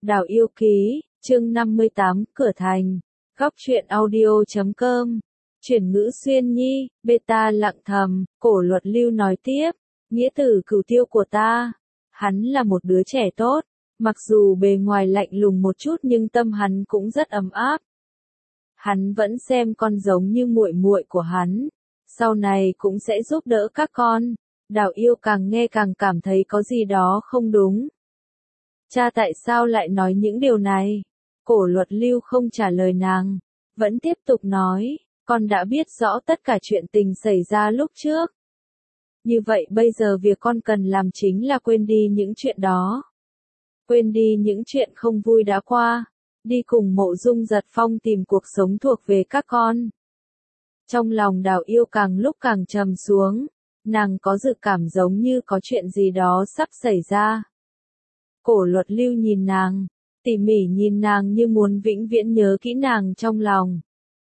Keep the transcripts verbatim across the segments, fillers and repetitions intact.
Đào yêu ký, chương năm mươi tám, cửa thành. Góc truyện audio chấm com. Chuyển ngữ xuyên nhi, beta lặng thầm, cổ luật lưu nói tiếp. Nghĩa tử cửu tiêu của ta. Hắn là một đứa trẻ tốt. Mặc dù bề ngoài lạnh lùng một chút nhưng tâm hắn cũng rất ấm áp. Hắn vẫn xem con giống như muội muội của hắn. Sau này cũng sẽ giúp đỡ các con. Đào yêu càng nghe càng cảm thấy có gì đó không đúng. Cha tại sao lại nói những điều này? Cổ luật lưu không trả lời nàng. Vẫn tiếp tục nói, con đã biết rõ tất cả chuyện tình xảy ra lúc trước. Như vậy bây giờ việc con cần làm chính là quên đi những chuyện đó. Quên đi những chuyện không vui đã qua. Đi cùng Mộ Dung Giật Phong tìm cuộc sống thuộc về các con. Trong lòng Đào yêu càng lúc càng trầm xuống. Nàng có dự cảm giống như có chuyện gì đó sắp xảy ra. Cổ luật lưu nhìn nàng, tỉ mỉ nhìn nàng như muốn vĩnh viễn nhớ kỹ nàng trong lòng.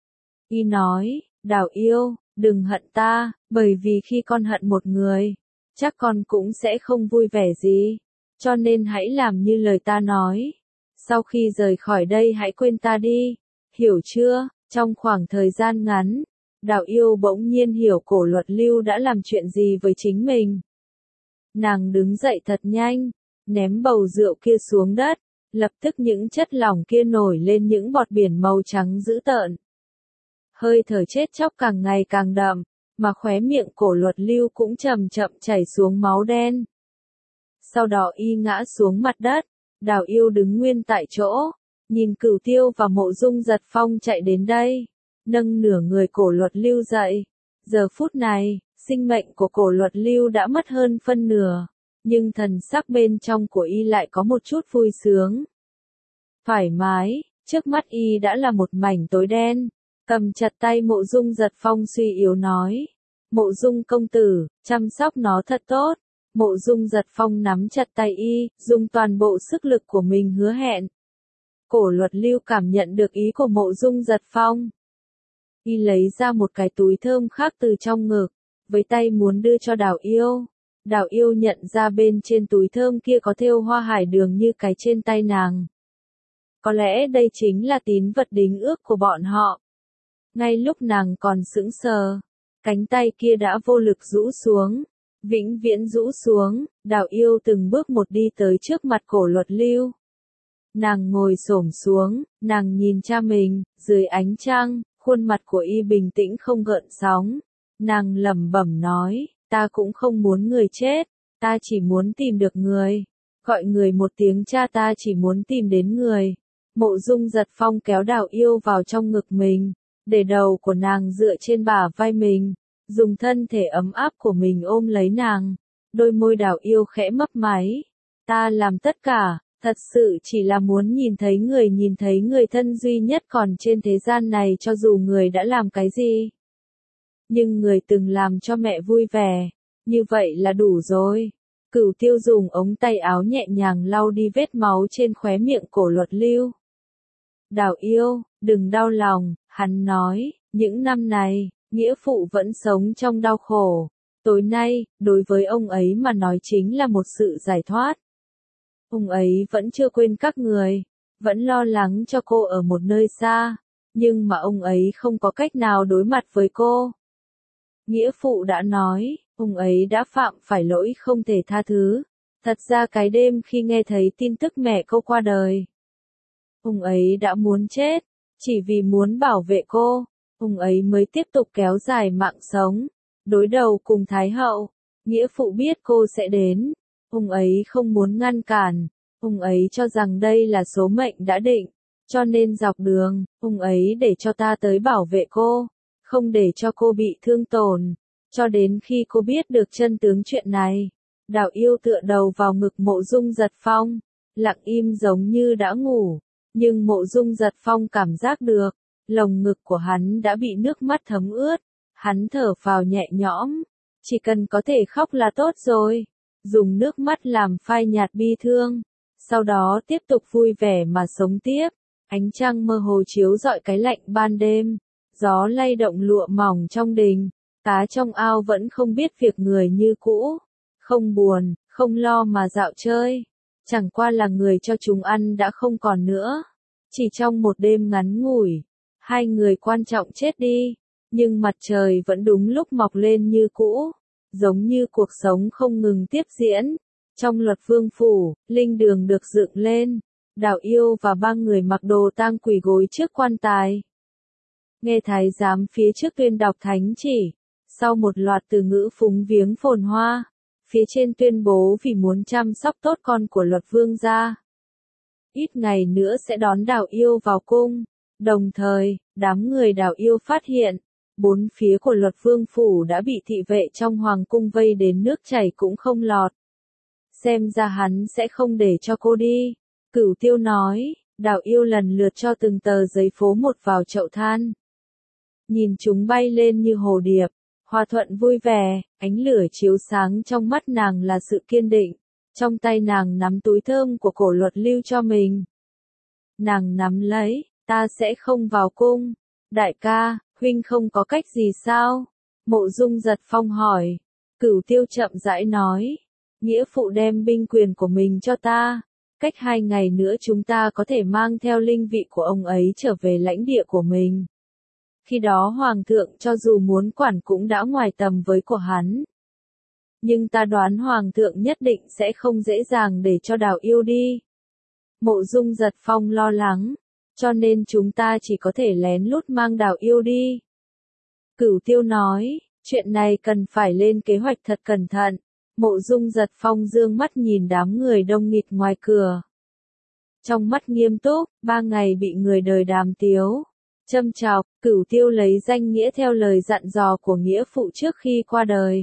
Y nói, Đào yêu, đừng hận ta, bởi vì khi con hận một người, chắc con cũng sẽ không vui vẻ gì. Cho nên hãy làm như lời ta nói. Sau khi rời khỏi đây hãy quên ta đi, hiểu chưa? Trong khoảng thời gian ngắn, Đào yêu bỗng nhiên hiểu cổ luật lưu đã làm chuyện gì với chính mình. Nàng đứng dậy thật nhanh, ném bầu rượu kia xuống đất, lập tức những chất lỏng kia nổi lên những bọt biển màu trắng dữ tợn. Hơi thở chết chóc càng ngày càng đậm, mà khóe miệng cổ luật lưu cũng chậm chậm chảy xuống máu đen. Sau đó y ngã xuống mặt đất, Đào yêu đứng nguyên tại chỗ, nhìn Cửu Tiêu và Mộ Dung Giật Phong chạy đến đây, nâng nửa người cổ luật lưu dậy. Giờ phút này, sinh mệnh của cổ luật lưu đã mất hơn phân nửa. Nhưng thần sắc bên trong của y lại có một chút vui sướng. Thoải mái, trước mắt y đã là một mảnh tối đen. Cầm chặt tay Mộ Dung Giật Phong suy yếu nói. Mộ Dung công tử, chăm sóc nó thật tốt. Mộ Dung Giật Phong nắm chặt tay y, dùng toàn bộ sức lực của mình hứa hẹn. Cổ luật lưu cảm nhận được ý của Mộ Dung Giật Phong. Y lấy ra một cái túi thơm khác từ trong ngực, với tay muốn đưa cho Đào yêu. Đào yêu nhận ra bên trên túi thơm kia có thêu hoa hải đường như cái trên tay nàng. Có lẽ đây chính là tín vật đính ước của bọn họ. Ngay lúc nàng còn sững sờ, cánh tay kia đã vô lực rũ xuống, vĩnh viễn rũ xuống. Đào yêu từng bước một đi tới trước mặt cổ luật lưu. Nàng ngồi xổm xuống, nàng nhìn cha mình, dưới ánh trăng, khuôn mặt của y bình tĩnh không gợn sóng. Nàng lẩm bẩm nói. Ta cũng không muốn người chết, ta chỉ muốn tìm được người. Gọi người một tiếng cha, ta chỉ muốn tìm đến người. Mộ Dung Giật Phong kéo Đào yêu vào trong ngực mình, để đầu của nàng dựa trên bả vai mình, dùng thân thể ấm áp của mình ôm lấy nàng. Đôi môi Đào yêu khẽ mấp máy. Ta làm tất cả, thật sự chỉ là muốn nhìn thấy người, nhìn thấy người thân duy nhất còn trên thế gian này, cho dù người đã làm cái gì. Nhưng người từng làm cho mẹ vui vẻ, như vậy là đủ rồi. Cửu Tiêu dùng ống tay áo nhẹ nhàng lau đi vết máu trên khóe miệng cổ luật lưu. Đào yêu, đừng đau lòng, hắn nói, những năm này, nghĩa phụ vẫn sống trong đau khổ. Tối nay, đối với ông ấy mà nói chính là một sự giải thoát. Ông ấy vẫn chưa quên các người, vẫn lo lắng cho cô ở một nơi xa, nhưng mà ông ấy không có cách nào đối mặt với cô. Nghĩa phụ đã nói, ông ấy đã phạm phải lỗi không thể tha thứ. Thật ra cái đêm khi nghe thấy tin tức mẹ cô qua đời, ông ấy đã muốn chết, chỉ vì muốn bảo vệ cô, ông ấy mới tiếp tục kéo dài mạng sống, đối đầu cùng Thái hậu. Nghĩa phụ biết cô sẽ đến, ông ấy không muốn ngăn cản, ông ấy cho rằng đây là số mệnh đã định, cho nên dọc đường, ông ấy để cho ta tới bảo vệ cô. Không để cho cô bị thương tổn, cho đến khi cô biết được chân tướng chuyện này. Đào yêu tựa đầu vào ngực Mộ Dung Giật Phong, lặng im giống như đã ngủ, nhưng Mộ Dung Giật Phong cảm giác được, lồng ngực của hắn đã bị nước mắt thấm ướt, hắn thở phào nhẹ nhõm, chỉ cần có thể khóc là tốt rồi, dùng nước mắt làm phai nhạt bi thương, sau đó tiếp tục vui vẻ mà sống tiếp. Ánh trăng mơ hồ chiếu rọi cái lạnh ban đêm. Gió lay động lụa mỏng trong đình, cá trong ao vẫn không biết việc người như cũ, không buồn, không lo mà dạo chơi. Chẳng qua là người cho chúng ăn đã không còn nữa. Chỉ trong một đêm ngắn ngủi, hai người quan trọng chết đi, nhưng mặt trời vẫn đúng lúc mọc lên như cũ, giống như cuộc sống không ngừng tiếp diễn. Trong Luật Vương phủ, linh đường được dựng lên, Đào Yêu và ba người mặc đồ tang quỳ gối trước quan tài. Nghe thái giám phía trước tuyên đọc thánh chỉ, sau một loạt từ ngữ phúng viếng phồn hoa, phía trên tuyên bố vì muốn chăm sóc tốt con của Luật Vương gia, ít ngày nữa sẽ đón Đào Yêu vào cung. Đồng thời, đám người Đào Yêu phát hiện, bốn phía của Luật Vương phủ đã bị thị vệ trong hoàng cung vây đến nước chảy cũng không lọt. Xem ra hắn sẽ không để cho cô đi. Cửu Tiêu nói, Đào Yêu lần lượt cho từng tờ giấy phố một vào chậu than. Nhìn chúng bay lên như hồ điệp, Hòa Thuận vui vẻ, ánh lửa chiếu sáng trong mắt nàng là sự kiên định. Trong tay nàng nắm túi thơm của Cổ Luật lưu cho mình. Nàng nắm lấy, ta sẽ không vào cung. Đại ca, huynh không có cách gì sao? Mộ Dung Giật Phong hỏi. Cửu Tiêu chậm rãi nói. Nghĩa phụ đem binh quyền của mình cho ta. Cách hai ngày nữa chúng ta có thể mang theo linh vị của ông ấy trở về lãnh địa của mình. Khi đó Hoàng thượng cho dù muốn quản cũng đã ngoài tầm với của hắn. Nhưng ta đoán Hoàng thượng nhất định sẽ không dễ dàng để cho Đào Yêu đi. Mộ Dung Giật Phong lo lắng, cho nên chúng ta chỉ có thể lén lút mang Đào Yêu đi. Cửu Tiêu nói, chuyện này cần phải lên kế hoạch thật cẩn thận. Mộ Dung Giật Phong dương mắt nhìn đám người đông nghịt ngoài cửa. Trong mắt nghiêm túc, ba ngày bị người đời đàm tiếu, châm chọc, Cửu Tiêu lấy danh nghĩa theo lời dặn dò của nghĩa phụ trước khi qua đời.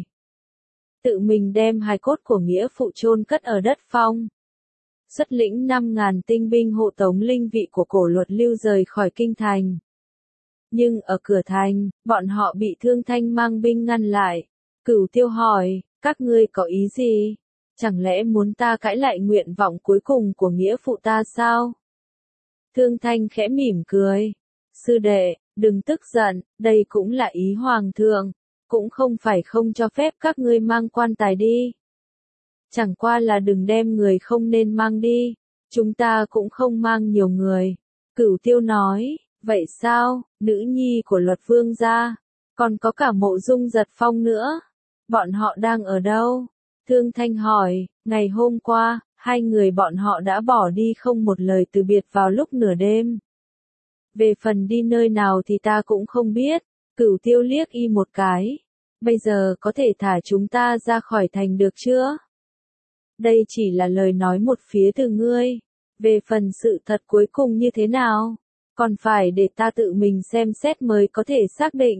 Tự mình đem hài cốt của nghĩa phụ chôn cất ở đất phong. Xuất lĩnh năm ngàn tinh binh hộ tống linh vị của Cổ Luật lưu rời khỏi kinh thành. Nhưng ở cửa thành, bọn họ bị Thương Thanh mang binh ngăn lại. Cửu Tiêu hỏi, các ngươi có ý gì? Chẳng lẽ muốn ta cãi lại nguyện vọng cuối cùng của nghĩa phụ ta sao? Thương Thanh khẽ mỉm cười. Sư đệ, đừng tức giận, đây cũng là ý Hoàng thượng. Cũng không phải không cho phép các ngươi mang quan tài đi. Chẳng qua là đừng đem người không nên mang đi. Chúng ta cũng không mang nhiều người. Cửu Tiêu nói, vậy sao, nữ nhi của Luật Vương gia, còn có cả Mộ Dung Giật Phong nữa. Bọn họ đang ở đâu? Thương Thanh hỏi, ngày hôm qua, hai người bọn họ đã bỏ đi không một lời từ biệt vào lúc nửa đêm. Về phần đi nơi nào thì ta cũng không biết. Cửu Tiêu liếc y một cái. Bây giờ có thể thả chúng ta ra khỏi thành được chưa? Đây chỉ là lời nói một phía từ ngươi. Về phần sự thật cuối cùng như thế nào, còn phải để ta tự mình xem xét mới có thể xác định.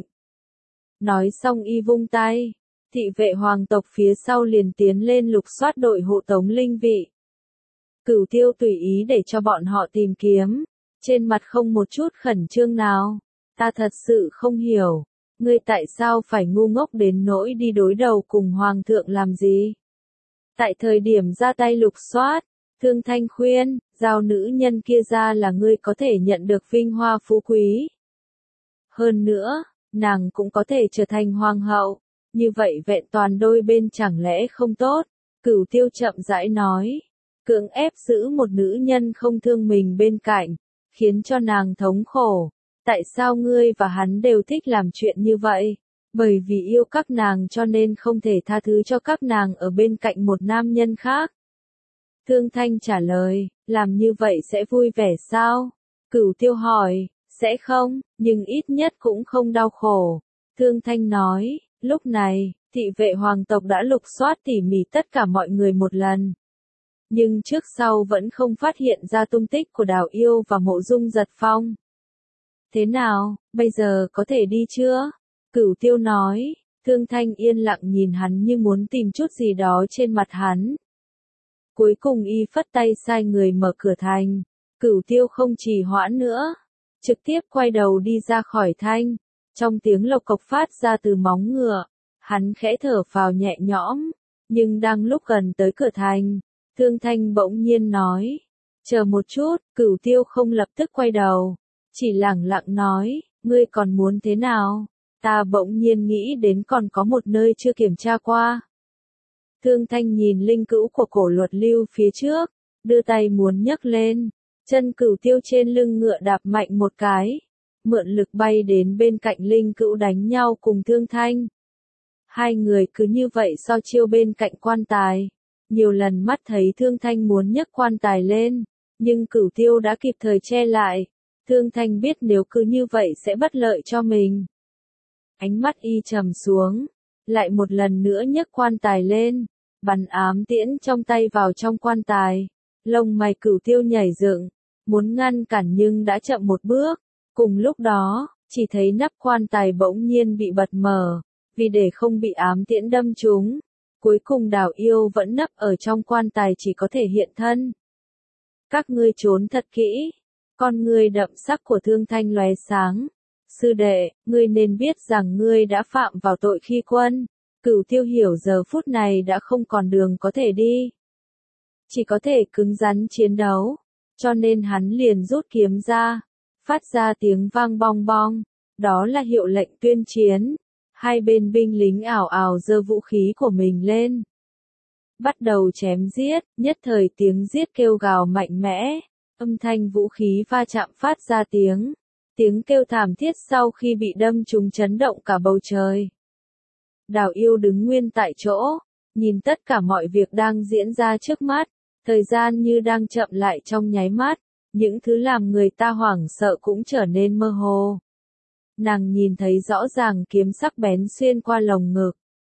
Nói xong y vung tay. Thị vệ hoàng tộc phía sau liền tiến lên lục soát đội hộ tống linh vị. Cửu Tiêu tùy ý để cho bọn họ tìm kiếm. Trên mặt không một chút khẩn trương nào. Ta thật sự không hiểu. Ngươi tại sao phải ngu ngốc đến nỗi đi đối đầu cùng Hoàng thượng làm gì? Tại thời điểm ra tay lục soát, Thương Thanh khuyên, giao nữ nhân kia ra là ngươi có thể nhận được vinh hoa phú quý. Hơn nữa, nàng cũng có thể trở thành hoàng hậu. Như vậy vẹn toàn đôi bên chẳng lẽ không tốt? Cửu Tiêu chậm rãi nói. Cưỡng ép giữ một nữ nhân không thương mình bên cạnh, khiến cho nàng thống khổ. Tại sao ngươi và hắn đều thích làm chuyện như vậy? Bởi vì yêu các nàng cho nên không thể tha thứ cho các nàng ở bên cạnh một nam nhân khác. Thương Thanh trả lời, làm như vậy sẽ vui vẻ sao? Cửu Tiêu hỏi, sẽ không, nhưng ít nhất cũng không đau khổ. Thương Thanh nói, lúc này, thị vệ hoàng tộc đã lục soát tỉ mỉ tất cả mọi người một lần. Nhưng trước sau vẫn không phát hiện ra tung tích của Đào Yêu và Mộ Dung Giật Phong. Thế nào, bây giờ có thể đi chưa? Cửu Tiêu nói. Thương Thanh yên lặng nhìn hắn như muốn tìm chút gì đó trên mặt hắn. Cuối cùng y phất tay sai người mở cửa thành. Cửu Tiêu không trì hoãn nữa, trực tiếp quay đầu đi ra khỏi thành. Trong tiếng lộc cộc phát ra từ móng ngựa, hắn khẽ thở phào nhẹ nhõm. Nhưng đang lúc gần tới cửa thành, Thương Thanh bỗng nhiên nói, chờ một chút. Cửu Tiêu không lập tức quay đầu, chỉ lẳng lặng nói, ngươi còn muốn thế nào? Ta bỗng nhiên nghĩ đến còn có một nơi chưa kiểm tra qua. Thương Thanh nhìn linh cữu của Cổ Luật lưu phía trước, đưa tay muốn nhấc lên, chân Cửu Tiêu trên lưng ngựa đạp mạnh một cái, mượn lực bay đến bên cạnh Linh Cữu đánh nhau cùng Thương Thanh. Hai người cứ như vậy so chiêu bên cạnh quan tài, nhiều lần mắt thấy Thương Thanh muốn nhấc quan tài lên, nhưng Cửu Tiêu đã kịp thời che lại. Thương Thanh biết nếu cứ như vậy sẽ bất lợi cho mình. Ánh mắt y trầm xuống, lại một lần nữa nhấc quan tài lên, bắn ám tiễn trong tay vào trong quan tài. Lông mày Cửu Tiêu nhảy dựng, muốn ngăn cản nhưng đã chậm một bước. Cùng lúc đó, chỉ thấy nắp quan tài bỗng nhiên bị bật mở, vì để không bị ám tiễn đâm trúng. Cuối cùng Đào Yêu vẫn nấp ở trong quan tài chỉ có thể hiện thân. Các ngươi trốn thật kỹ. Con ngươi đậm sắc của Thương Thanh lóe sáng. Sư đệ, ngươi nên biết rằng ngươi đã phạm vào tội khi quân. Cửu Tiêu hiểu giờ phút này đã không còn đường có thể đi. Chỉ có thể cứng rắn chiến đấu. Cho nên hắn liền rút kiếm ra. Phát ra tiếng vang bong bong. Đó là hiệu lệnh tuyên chiến. Hai bên binh lính ảo ảo giơ vũ khí của mình lên. Bắt đầu chém giết, nhất thời tiếng giết kêu gào mạnh mẽ. Âm thanh vũ khí va chạm phát ra tiếng. Tiếng kêu thảm thiết sau khi bị đâm trúng chấn động cả bầu trời. Đào Yêu đứng nguyên tại chỗ, nhìn tất cả mọi việc đang diễn ra trước mắt. Thời gian như đang chậm lại trong nháy mắt. Những thứ làm người ta hoảng sợ cũng trở nên mơ hồ. Nàng nhìn thấy rõ ràng kiếm sắc bén xuyên qua lồng ngực.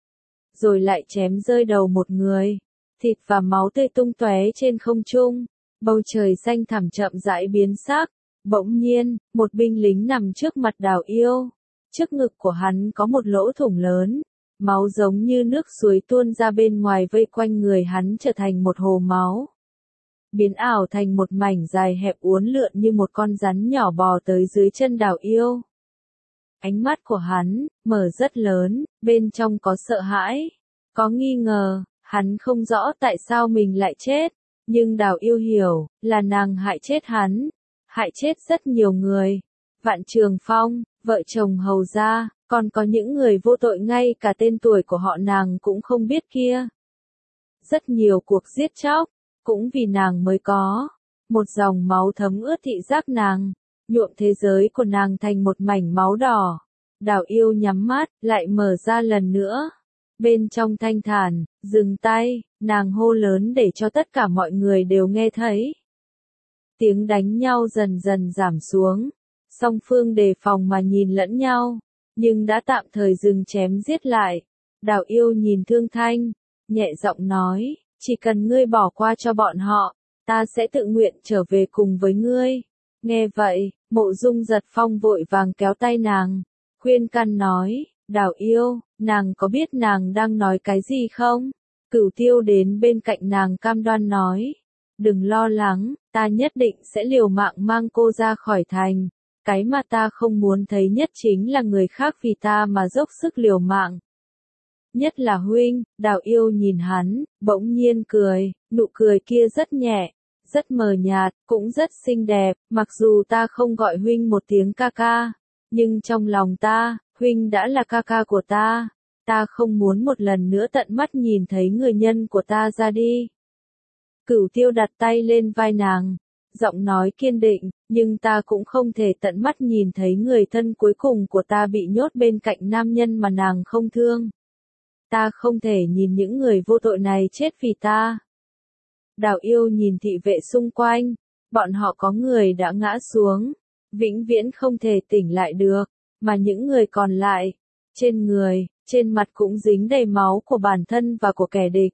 Rồi lại chém rơi đầu một người. Thịt và máu tươi tung tóe trên không trung. Bầu trời xanh thẳm chậm rãi biến sắc. Bỗng nhiên, một binh lính nằm trước mặt Đào Yêu. Trước ngực của hắn có một lỗ thủng lớn. Máu giống như nước suối tuôn ra bên ngoài vây quanh người hắn trở thành một hồ máu. Biến ảo thành một mảnh dài hẹp uốn lượn như một con rắn nhỏ bò tới dưới chân Đào Yêu. Ánh mắt của hắn, mở rất lớn, bên trong có sợ hãi, có nghi ngờ, hắn không rõ tại sao mình lại chết, nhưng Đào Yêu hiểu, là nàng hại chết hắn, hại chết rất nhiều người. Vạn Trường Phong, vợ chồng Hầu gia, còn có những người vô tội ngay cả tên tuổi của họ nàng cũng không biết kia. Rất nhiều cuộc giết chóc, cũng vì nàng mới có. Một dòng máu thấm ướt thị giác nàng, nhuộm thế giới của nàng thành một mảnh máu đỏ. Đào Yêu nhắm mắt, lại mở ra lần nữa. Bên trong thanh thản, dừng tay, nàng hô lớn để cho tất cả mọi người đều nghe thấy. Tiếng đánh nhau dần dần giảm xuống. Song phương đề phòng mà nhìn lẫn nhau, nhưng đã tạm thời dừng chém giết lại. Đào Yêu nhìn Thương Thanh, nhẹ giọng nói, chỉ cần ngươi bỏ qua cho bọn họ, ta sẽ tự nguyện trở về cùng với ngươi. Nghe vậy, Mộ Dung Giật Phong vội vàng kéo tay nàng, khuyên can nói, Đào Yêu, nàng có biết nàng đang nói cái gì không? Cửu Tiêu đến bên cạnh nàng cam đoan nói, đừng lo lắng, ta nhất định sẽ liều mạng mang cô ra khỏi thành. Cái mà ta không muốn thấy nhất chính là người khác vì ta mà dốc sức liều mạng. Nhất là huynh. Đào Yêu nhìn hắn, bỗng nhiên cười, nụ cười kia rất nhẹ, rất mờ nhạt, cũng rất xinh đẹp, mặc dù ta không gọi huynh một tiếng ca ca, nhưng trong lòng ta, huynh đã là ca ca của ta, ta không muốn một lần nữa tận mắt nhìn thấy người nhân của ta ra đi. Cửu Tiêu đặt tay lên vai nàng, giọng nói kiên định, nhưng ta cũng không thể tận mắt nhìn thấy người thân cuối cùng của ta bị nhốt bên cạnh nam nhân mà nàng không thương. Ta không thể nhìn những người vô tội này chết vì ta. Đào Yêu nhìn thị vệ xung quanh, bọn họ có người đã ngã xuống, vĩnh viễn không thể tỉnh lại được, mà những người còn lại, trên người, trên mặt cũng dính đầy máu của bản thân và của kẻ địch.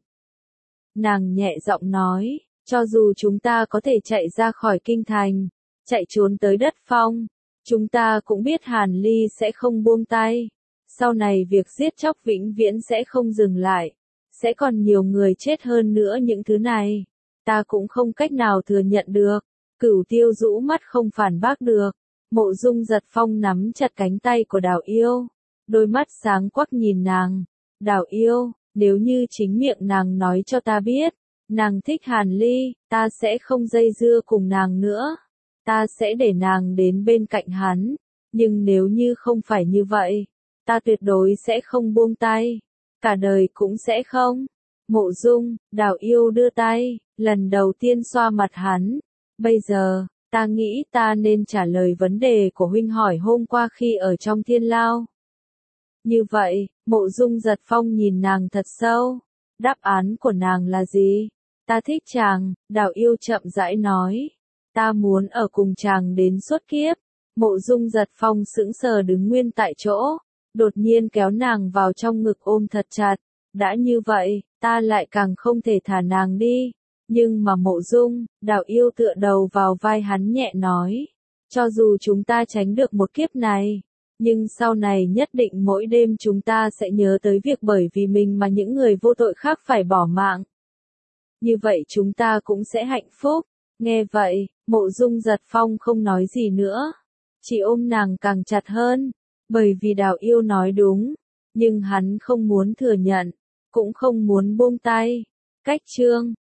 Nàng nhẹ giọng nói, cho dù chúng ta có thể chạy ra khỏi kinh thành, chạy trốn tới đất phong, chúng ta cũng biết Hàn Ly sẽ không buông tay. Sau này việc giết chóc vĩnh viễn sẽ không dừng lại, sẽ còn nhiều người chết hơn nữa những thứ này. Ta cũng không cách nào thừa nhận được. Cửu Tiêu rũ mắt không phản bác được. Mộ Dung Giật Phong nắm chặt cánh tay của Đào Yêu, đôi mắt sáng quắc nhìn nàng. Đào Yêu, nếu như chính miệng nàng nói cho ta biết, nàng thích Hàn Ly, ta sẽ không dây dưa cùng nàng nữa. Ta sẽ để nàng đến bên cạnh hắn. Nhưng nếu như không phải như vậy, ta tuyệt đối sẽ không buông tay. Cả đời cũng sẽ không. Mộ Dung, Đào Yêu đưa tay, lần đầu tiên xoa mặt hắn. Bây giờ, ta nghĩ ta nên trả lời vấn đề của huynh hỏi hôm qua khi ở trong thiên lao. Như vậy, Mộ Dung Giật Phong nhìn nàng thật sâu. Đáp án của nàng là gì? Ta thích chàng, Đào Yêu chậm rãi nói. Ta muốn ở cùng chàng đến suốt kiếp. Mộ Dung Giật Phong sững sờ đứng nguyên tại chỗ, đột nhiên kéo nàng vào trong ngực ôm thật chặt. Đã như vậy, ta lại càng không thể thả nàng đi. Nhưng mà Mộ Dung, Đào Yêu tựa đầu vào vai hắn nhẹ nói. Cho dù chúng ta tránh được một kiếp này, nhưng sau này nhất định mỗi đêm chúng ta sẽ nhớ tới việc bởi vì mình mà những người vô tội khác phải bỏ mạng. Như vậy chúng ta cũng sẽ hạnh phúc. Nghe vậy, Mộ Dung Giật Phong không nói gì nữa, chỉ ôm nàng càng chặt hơn, bởi vì Đào Yêu nói đúng, nhưng hắn không muốn thừa nhận, cũng không muốn buông tay. Cách chương